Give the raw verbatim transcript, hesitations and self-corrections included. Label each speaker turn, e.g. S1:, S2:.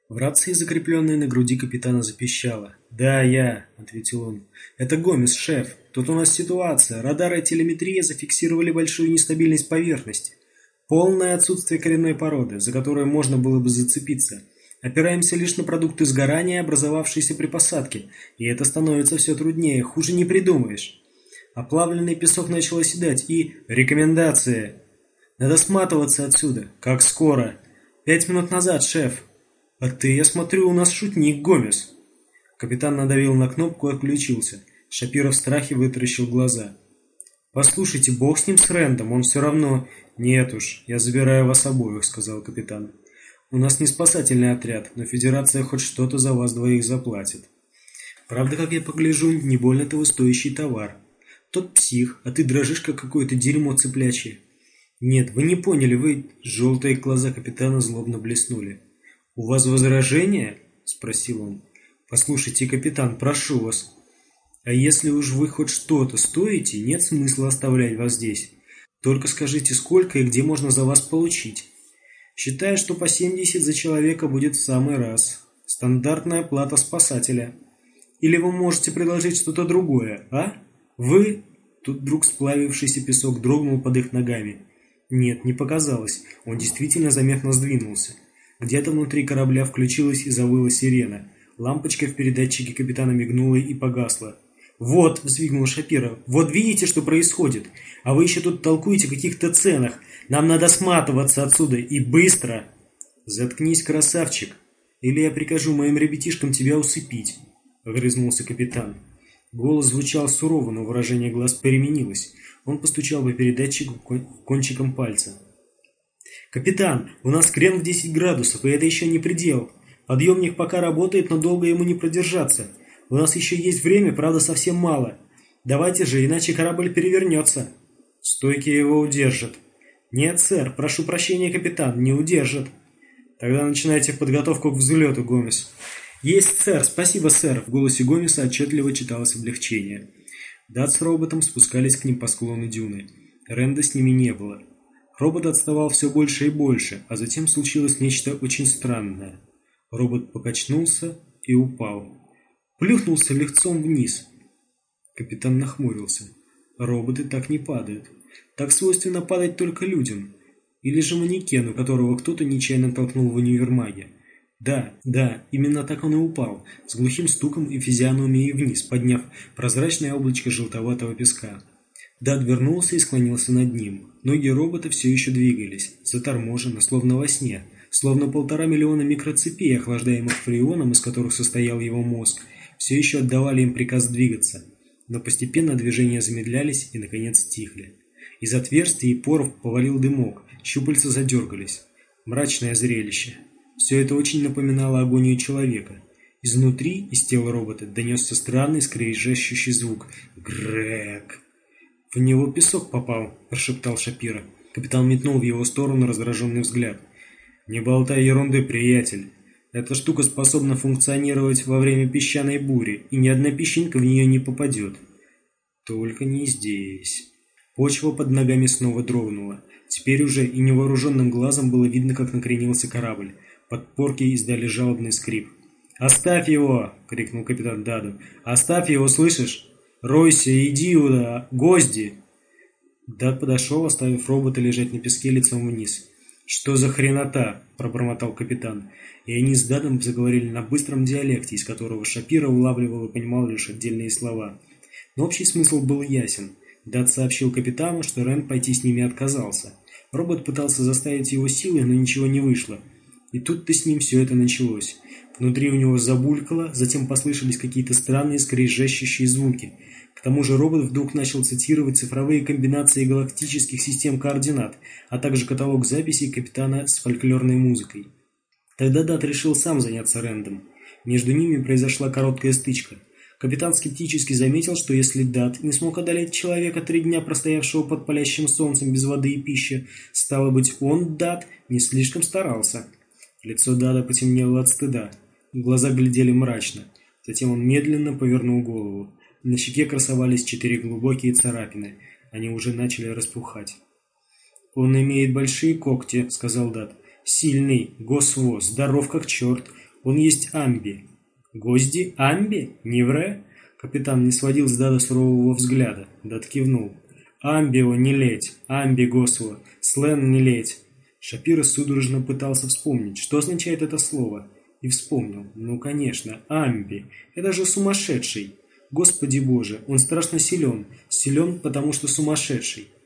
S1: В рации, закрепленной на груди капитана, запищало. «Да, я», — ответил он. «Это Гомес, шеф. Тут у нас ситуация. Радары и телеметрия зафиксировали большую нестабильность поверхности. Полное отсутствие коренной породы, за которую можно было бы зацепиться. Опираемся лишь на продукты сгорания, образовавшиеся при посадке. И это становится все труднее. Хуже не придумаешь». Оплавленный песок начал оседать. И... Рекомендация. Надо сматываться отсюда. Как скоро? Пять минут назад, шеф. «А ты, я смотрю, у нас шутник, Гомес!» Капитан надавил на кнопку и отключился. Шапиро в страхе вытаращил глаза. «Послушайте, бог с ним, с Рэндом, он все равно...» «Нет уж, я забираю вас обоих», — сказал капитан. «У нас не спасательный отряд, но Федерация хоть что-то за вас двоих заплатит. Правда, как я погляжу, не больно-то вы стоящий товар. Тот псих, а ты дрожишь, как какое-то дерьмо цыплячье». «Нет, вы не поняли, вы...» Желтые глаза капитана злобно блеснули. «У вас возражения?» – спросил он. «Послушайте, капитан, прошу вас. А если уж вы хоть что-то стоите, нет смысла оставлять вас здесь. Только скажите, сколько и где можно за вас получить. Считаю, что по семьдесят за человека будет в самый раз. Стандартная плата спасателя. Или вы можете предложить что-то другое, а? Вы...» Тут вдруг сплавившийся песок дрогнул под их ногами. Нет, не показалось. Он действительно заметно сдвинулся. Где-то внутри корабля включилась и завыла сирена. Лампочка в передатчике капитана мигнула и погасла. «Вот!» – взвигнул Шапиро. «Вот видите, что происходит? А вы еще тут толкуете о каких-то ценах. Нам надо сматываться отсюда. И быстро!» «Заткнись, красавчик! Или я прикажу моим ребятишкам тебя усыпить!» – огрызнулся капитан. Голос звучал сурово, но выражение глаз переменилось. Он постучал по передатчику кончиком пальца. «Капитан, у нас крен в десять градусов, и это еще не предел. Подъемник пока работает, но долго ему не продержаться. У нас еще есть время, правда, совсем мало. Давайте же, иначе корабль перевернется». «Стойки его удержат». «Нет, сэр, прошу прощения, капитан, не удержат». «Тогда начинайте подготовку к взлету, Гомес». «Есть, сэр, спасибо, сэр». В голосе Гомеса отчетливо читалось облегчение. Дат с роботом спускались к ним по склону дюны. Рэнда с ними не было. Робот отставал все больше и больше, а затем случилось нечто очень странное. Робот покачнулся и упал. Плюхнулся лицом вниз. Капитан нахмурился. Роботы так не падают. Так свойственно падать только людям. Или же манекену, которого кто-то нечаянно толкнул в универмаге. Да, да, именно так он и упал, с глухим стуком и физиономией вниз, подняв прозрачное облачко желтоватого песка. Дат вернулся и склонился над ним. Ноги робота все еще двигались, заторможенно, словно во сне, словно полтора миллиона микроцепей, охлаждаемых фреоном, из которых состоял его мозг, все еще отдавали им приказ двигаться. Но постепенно движения замедлялись и, наконец, стихли. Из отверстий и поров повалил дымок, щупальца задергались. Мрачное зрелище. Все это очень напоминало агонию человека. Изнутри, из тела робота, донесся странный скрежещущий звук. «Грег!» «В него песок попал», – прошептал Шапиро. Капитан метнул в его сторону раздраженный взгляд. «Не болтай ерунды, приятель. Эта штука способна функционировать во время песчаной бури, и ни одна песчинка в нее не попадет». «Только не здесь». Почва под ногами снова дрогнула. Теперь уже и невооруженным глазом было видно, как накренился корабль. Подпорки издали жалобный скрип. «Оставь его!» – крикнул капитан Даду. «Оставь его, слышишь? Ройся, иди сюда, гозди!» Дад подошел, оставив робота лежать на песке лицом вниз. «Что за хренота?» – пробормотал капитан. И они с Дадом заговорили на быстром диалекте, из которого Шапиро улавливал и понимал лишь отдельные слова. Но общий смысл был ясен. Дад сообщил капитану, что Рэнд пойти с ними отказался. Робот пытался заставить его силой, но ничего не вышло. И тут-то с ним все это началось. Внутри у него забулькало, затем послышались какие-то странные скрежещущие звуки. К тому же робот вдруг начал цитировать цифровые комбинации галактических систем координат, а также каталог записей капитана с фольклорной музыкой. Тогда Дат решил сам заняться Рэндом. Между ними произошла короткая стычка. Капитан скептически заметил, что если Дат не смог одолеть человека, три дня простоявшего под палящим солнцем без воды и пищи, стало быть, он, Дат, не слишком старался. Лицо Дада потемнело от стыда. Глаза глядели мрачно. Затем он медленно повернул голову. На щеке красовались четыре глубокие царапины. Они уже начали распухать. «Он имеет большие когти», — сказал Дат. «Сильный, госво, здоров как черт. Он есть Амби». «Гозди? Амби? Не вре?» Капитан не сводил с Дада сурового взгляда. Дад кивнул. «Амбио не леть, амби госуа, слен не леть». Шапиро судорожно пытался вспомнить, что означает это слово. И вспомнил. Ну, конечно, амби. Это же сумасшедший. Господи Боже, он страшно силен. Силен, потому что сумасшедший.